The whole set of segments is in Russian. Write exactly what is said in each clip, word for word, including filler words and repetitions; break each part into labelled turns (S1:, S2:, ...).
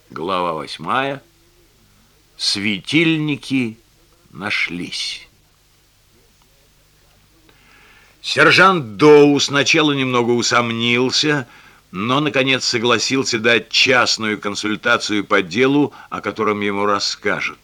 S1: Глава восьмая. Светильники нашлись. Сержант Доу сначала немного усомнился, но, наконец, согласился дать частную консультацию по делу, о котором ему расскажут.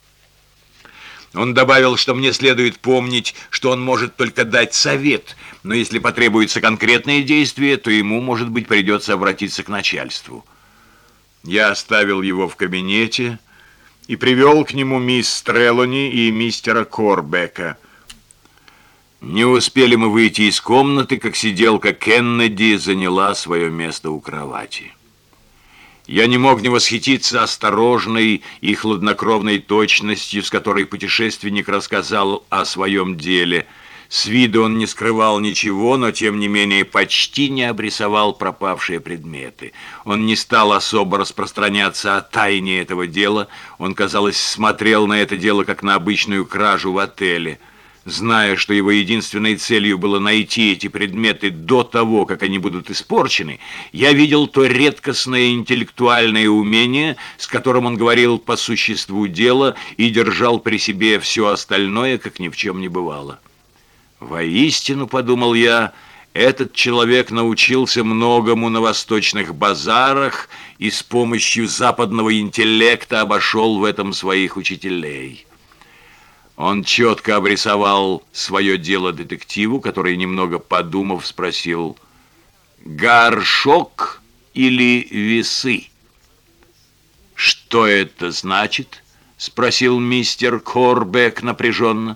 S1: Он добавил, что мне следует помнить, что он может только дать совет, но если потребуется конкретные действия, то ему, может быть, придется обратиться к начальству. Я оставил его в кабинете и привел к нему мисс Трелони и мистера Корбека. Не успели мы выйти из комнаты, как сиделка Кеннеди заняла свое место у кровати. Я не мог не восхититься осторожной и хладнокровной точностью, с которой путешественник рассказал о своем деле. С виду он не скрывал ничего, но тем не менее почти не обрисовал пропавшие предметы. Он не стал особо распространяться о тайне этого дела. Он, казалось, смотрел на это дело как на обычную кражу в отеле. Зная, что его единственной целью было найти эти предметы до того, как они будут испорчены, я видел то редкостное интеллектуальное умение, с которым он говорил по существу дела и держал при себе все остальное, как ни в чем не бывало. Воистину, подумал я, этот человек научился многому на восточных базарах и с помощью западного интеллекта обошел в этом своих учителей. Он четко обрисовал свое дело детективу, который, немного подумав, спросил: «Горшок или весы?» «Что это значит?» — спросил мистер Корбек напряженно.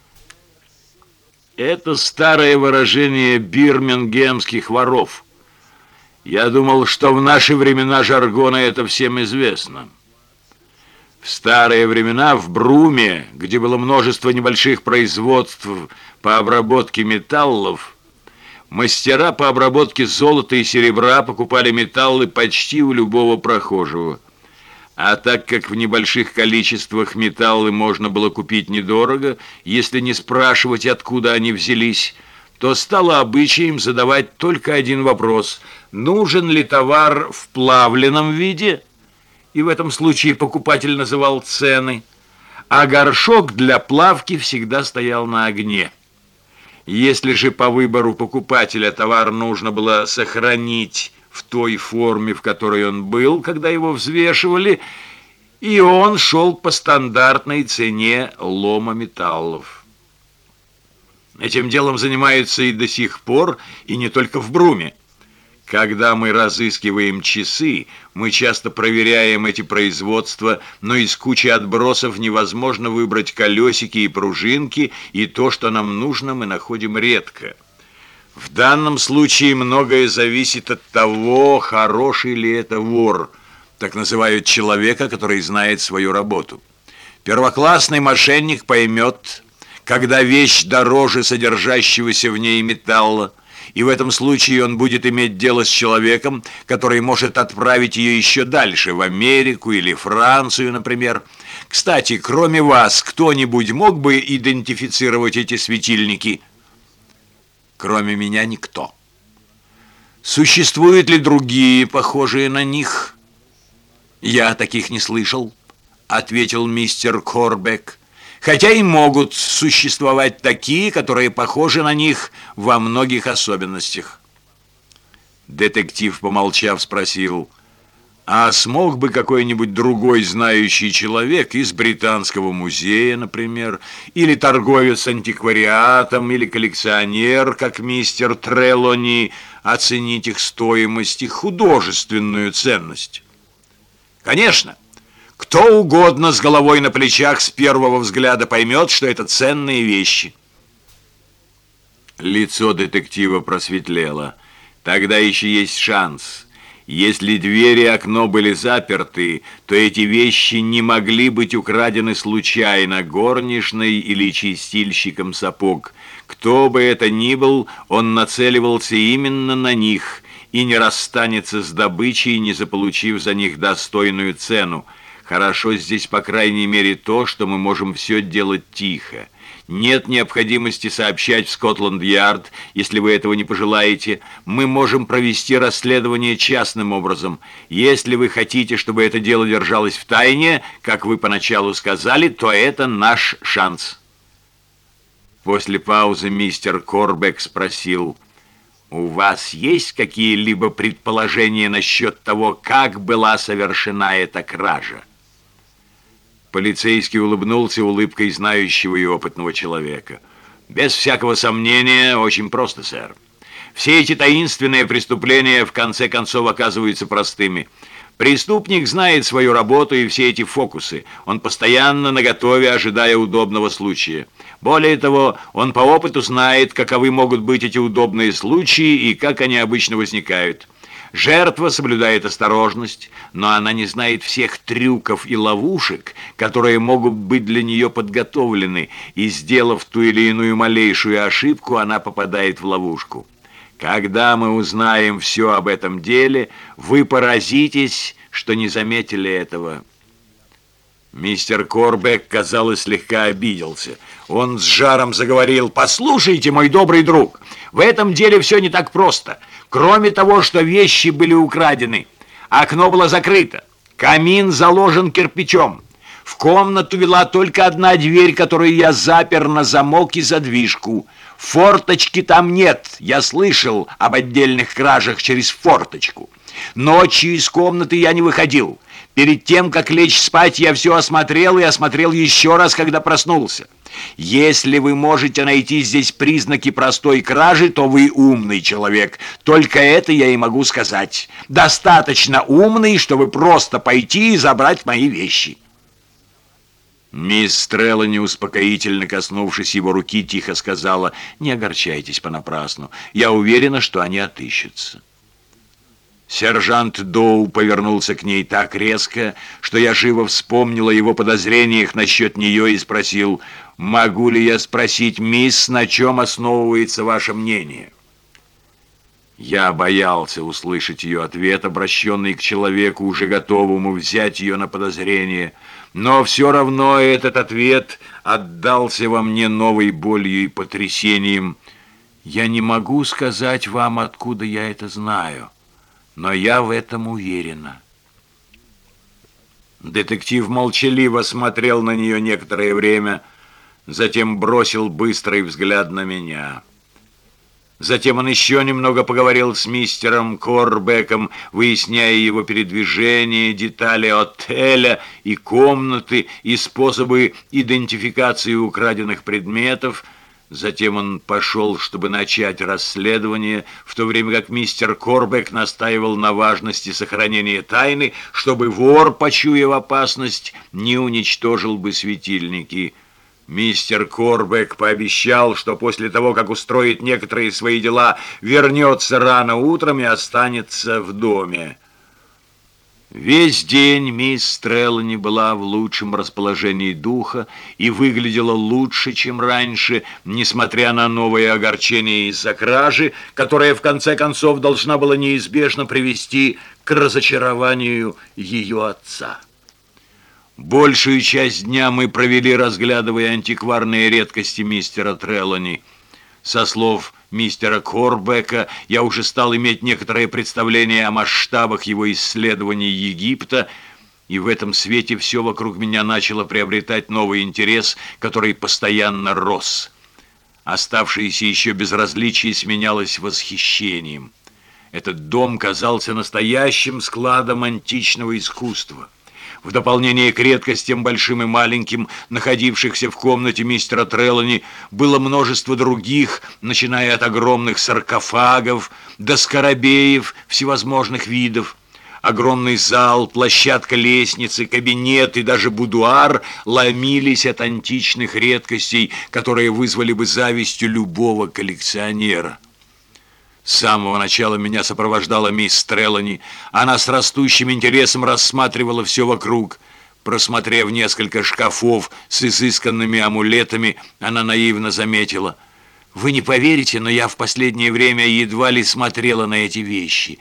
S1: «Это старое выражение бирмингемских воров. Я думал, что в наши времена жаргона это всем известно. В старые времена в Бруме, где было множество небольших производств по обработке металлов, мастера по обработке золота и серебра покупали металлы почти у любого прохожего. А так как в небольших количествах металлы можно было купить недорого, если не спрашивать, откуда они взялись, то стало обычаем задавать только один вопрос: нужен ли товар в плавленном виде? И в этом случае покупатель называл цены, а горшок для плавки всегда стоял на огне. Если же по выбору покупателя товар нужно было сохранить в той форме, в которой он был, когда его взвешивали, и он шел по стандартной цене лома металлов. Этим делом занимаются и до сих пор, и не только в Бруме. Когда мы разыскиваем часы, мы часто проверяем эти производства, но из кучи отбросов невозможно выбрать колесики и пружинки, и то, что нам нужно, мы находим редко. В данном случае многое зависит от того, хороший ли это вор. Так называют человека, который знает свою работу. Первоклассный мошенник поймет, когда вещь дороже содержащегося в ней металла, и в этом случае он будет иметь дело с человеком, который может отправить ее еще дальше, в Америку или Францию, например. Кстати, кроме вас, кто-нибудь мог бы идентифицировать эти светильники? Кроме меня никто. Существуют ли другие, похожие на них? Я таких не слышал, ответил мистер Корбек. Хотя и могут существовать такие, которые похожи на них во многих особенностях. Детектив, помолчав, спросил: а смог бы какой-нибудь другой знающий человек из Британского музея, например, или торговец антиквариатом, или коллекционер, как мистер Трелони, оценить их стоимость и художественную ценность? Конечно, кто угодно с головой на плечах с первого взгляда поймет, что это ценные вещи. Лицо детектива просветлело. Тогда еще есть шанс. Если дверь и окно были заперты, то эти вещи не могли быть украдены случайно горничной или чистильщиком сапог. Кто бы это ни был, он нацеливался именно на них и не расстанется с добычей, не заполучив за них достойную цену. Хорошо здесь, по крайней мере, то, что мы можем все делать тихо. Нет необходимости сообщать в Скотланд-Ярд, если вы этого не пожелаете. Мы можем провести расследование частным образом. Если вы хотите, чтобы это дело держалось в тайне, как вы поначалу сказали, то это наш шанс». После паузы мистер Корбек спросил: «У вас есть какие-либо предположения насчет того, как была совершена эта кража?» Полицейский улыбнулся улыбкой знающего и опытного человека. «Без всякого сомнения, очень просто, сэр. Все эти таинственные преступления в конце концов оказываются простыми. Преступник знает свою работу и все эти фокусы. Он постоянно наготове, ожидая удобного случая. Более того, он по опыту знает, каковы могут быть эти удобные случаи и как они обычно возникают. Жертва соблюдает осторожность, но она не знает всех трюков и ловушек, которые могут быть для нее подготовлены, и, сделав ту или иную малейшую ошибку, она попадает в ловушку. Когда мы узнаем все об этом деле, вы поразитесь, что не заметили этого». Мистер Корбек, казалось, слегка обиделся. Он с жаром заговорил: «Послушайте, мой добрый друг, в этом деле все не так просто. Кроме того, что вещи были украдены, окно было закрыто, камин заложен кирпичом. В комнату вела только одна дверь, которую я запер на замок и задвижку. Форточки там нет. Я слышал об отдельных кражах через форточку. Ночью из комнаты я не выходил. Перед тем, как лечь спать, я все осмотрел и осмотрел еще раз, когда проснулся. Если вы можете найти здесь признаки простой кражи, то вы умный человек. Только это я и могу сказать. Достаточно умный, чтобы просто пойти и забрать мои вещи». Мисс Треллани, успокоительно коснувшись его руки, тихо сказала: «Не огорчайтесь понапрасну. Я уверена, что они отыщутся». Сержант Доу повернулся к ней так резко, что я живо вспомнил о его подозрениях насчет нее и спросил: «Могу ли я спросить, мисс, на чем основывается ваше мнение?» Я боялся услышать ее ответ, обращенный к человеку, уже готовому взять ее на подозрение, но все равно этот ответ отдался во мне новой болью и потрясением. «Я не могу сказать вам, откуда я это знаю, но я в этом уверена». Детектив молчаливо смотрел на нее некоторое время, затем бросил быстрый взгляд на меня. Затем он еще немного поговорил с мистером Корбеком, выясняя его передвижение, детали отеля и комнаты, и способы идентификации украденных предметов. Затем он пошел, чтобы начать расследование, в то время как мистер Корбек настаивал на важности сохранения тайны, чтобы вор, почуяв опасность, не уничтожил бы светильники. Мистер Корбек пообещал, что после того, как устроит некоторые свои дела, вернется рано утром и останется в доме. Весь день мисс Треллани была в лучшем расположении духа и выглядела лучше, чем раньше, несмотря на новое огорчение из-за кражи, которая в конце концов должна была неизбежно привести к разочарованию ее отца. Большую часть дня мы провели, разглядывая антикварные редкости мистера Треллани. Со слов мистера Корбека я уже стал иметь некоторое представление о масштабах его исследований Египта, и в этом свете все вокруг меня начало приобретать новый интерес, который постоянно рос. Оставшееся еще безразличие сменялось восхищением. Этот дом казался настоящим складом античного искусства. В дополнение к редкостям, большим и маленьким, находившихся в комнате мистера Треллани, было множество других, начиная от огромных саркофагов до скоробеев всевозможных видов. Огромный зал, площадка лестницы, кабинет и даже будуар ломились от античных редкостей, которые вызвали бы завистью любого коллекционера. С самого начала меня сопровождала мисс Треллани. Она с растущим интересом рассматривала все вокруг. Просмотрев несколько шкафов с изысканными амулетами, она наивно заметила: «Вы не поверите, но я в последнее время едва ли смотрела на эти вещи.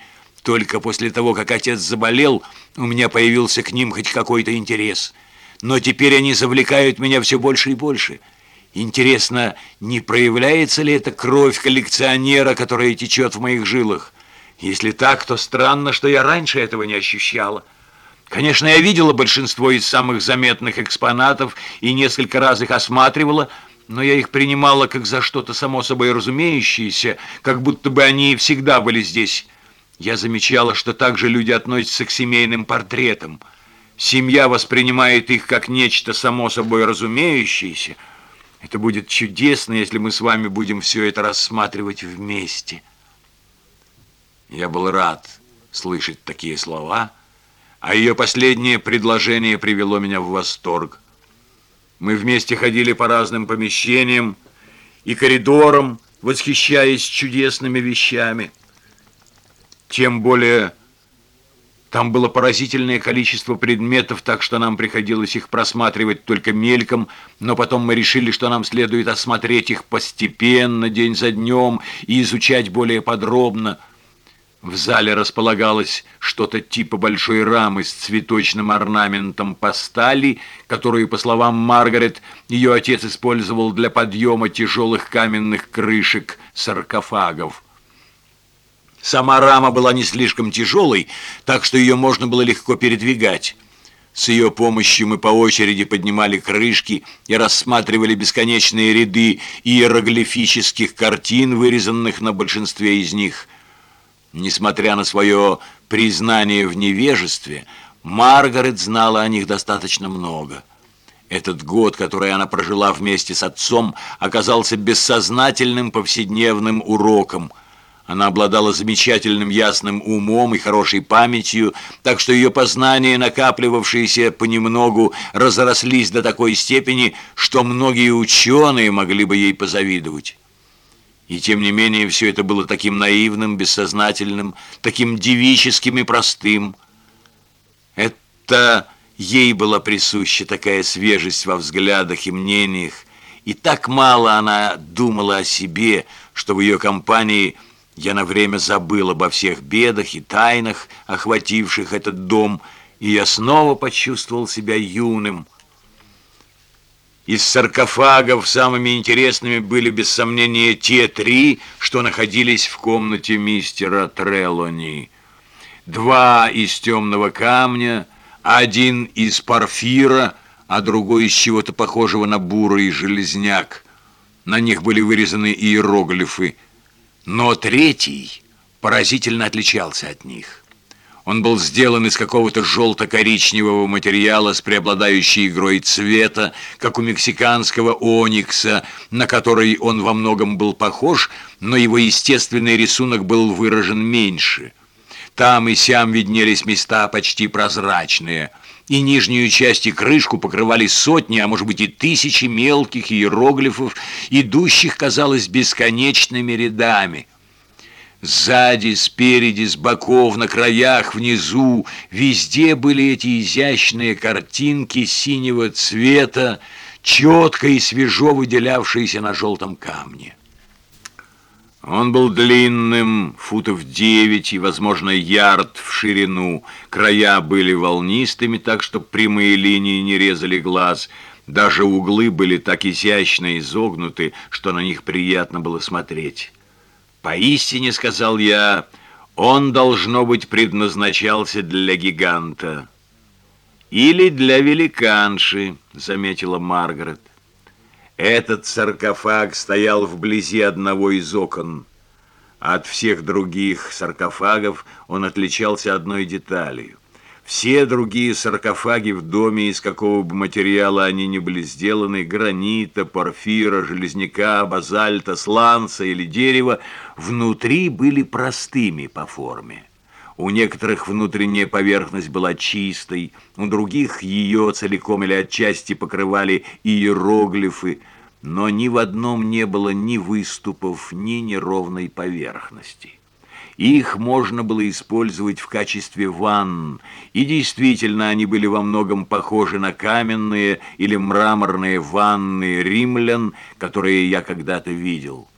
S1: Только после того, как отец заболел, у меня появился к ним хоть какой-то интерес. Но теперь они завлекают меня все больше и больше. Интересно, не проявляется ли эта кровь коллекционера, которая течет в моих жилах? Если так, то странно, что я раньше этого не ощущала. Конечно, я видела большинство из самых заметных экспонатов и несколько раз их осматривала, но я их принимала как за что-то само собой разумеющееся, как будто бы они всегда были здесь. Я замечала, что также люди относятся к семейным портретам. Семья воспринимает их как нечто само собой разумеющееся. Это будет чудесно, если мы с вами будем все это рассматривать вместе. Я был рад слышать такие слова, а ее последнее предложение привело меня в восторг. Мы вместе ходили по разным помещениям и коридорам, восхищаясь чудесными вещами. Тем более, там было поразительное количество предметов, так что нам приходилось их просматривать только мельком, но потом мы решили, что нам следует осмотреть их постепенно, день за днем, и изучать более подробно. В зале располагалось что-то типа большой рамы с цветочным орнаментом по стали, которую, по словам Маргарет, ее отец использовал для подъема тяжелых каменных крышек саркофагов. Сама рама была не слишком тяжелой, так что ее можно было легко передвигать. С ее помощью мы по очереди поднимали крышки и рассматривали бесконечные ряды иероглифических картин, вырезанных на большинстве из них. Несмотря на свое признание в невежестве, Маргарет знала о них достаточно много. Этот год, который она прожила вместе с отцом, оказался бессознательным повседневным уроком. Она обладала замечательным ясным умом и хорошей памятью, так что ее познания, накапливавшиеся понемногу, разрослись до такой степени, что многие ученые могли бы ей позавидовать. И тем не менее все это было таким наивным, бессознательным, таким девическим и простым. Это ей была присуща такая свежесть во взглядах и мнениях, и так мало она думала о себе, что в ее компании я на время забыл обо всех бедах и тайнах, охвативших этот дом, и я снова почувствовал себя юным. Из саркофагов самыми интересными были, без сомнения, те три, что находились в комнате мистера Трелони. Два из темного камня, один из порфира, а другой из чего-то похожего на бурый железняк. На них были вырезаны иероглифы, но третий поразительно отличался от них. Он был сделан из какого-то желто-коричневого материала с преобладающей игрой цвета, как у мексиканского оникса, на который он во многом был похож, но его естественный рисунок был выражен меньше. Там и сям виднелись места почти прозрачные, и нижнюю часть и крышку покрывали сотни, а может быть и тысячи мелких иероглифов, идущих, казалось, бесконечными рядами. Сзади, спереди, с боков, на краях, внизу, везде были эти изящные картинки синего цвета, четко и свежо выделявшиеся на желтом камне. Он был длинным, футов девять и, возможно, ярд в ширину. Края были волнистыми, так что прямые линии не резали глаз. Даже углы были так изящно изогнуты, что на них приятно было смотреть. «Поистине, — сказал я, — он, должно быть, предназначался для гиганта». «Или для великанши», — заметила Маргарет. Этот саркофаг стоял вблизи одного из окон. От всех других саркофагов он отличался одной деталью. Все другие саркофаги в доме, из какого бы материала они ни были сделаны, гранита, порфира, железняка, базальта, сланца или дерева, внутри были простыми по форме. У некоторых внутренняя поверхность была чистой, у других ее целиком или отчасти покрывали иероглифы, но ни в одном не было ни выступов, ни неровной поверхности. Их можно было использовать в качестве ванн, и действительно они были во многом похожи на каменные или мраморные ванны римлян, которые я когда-то видел.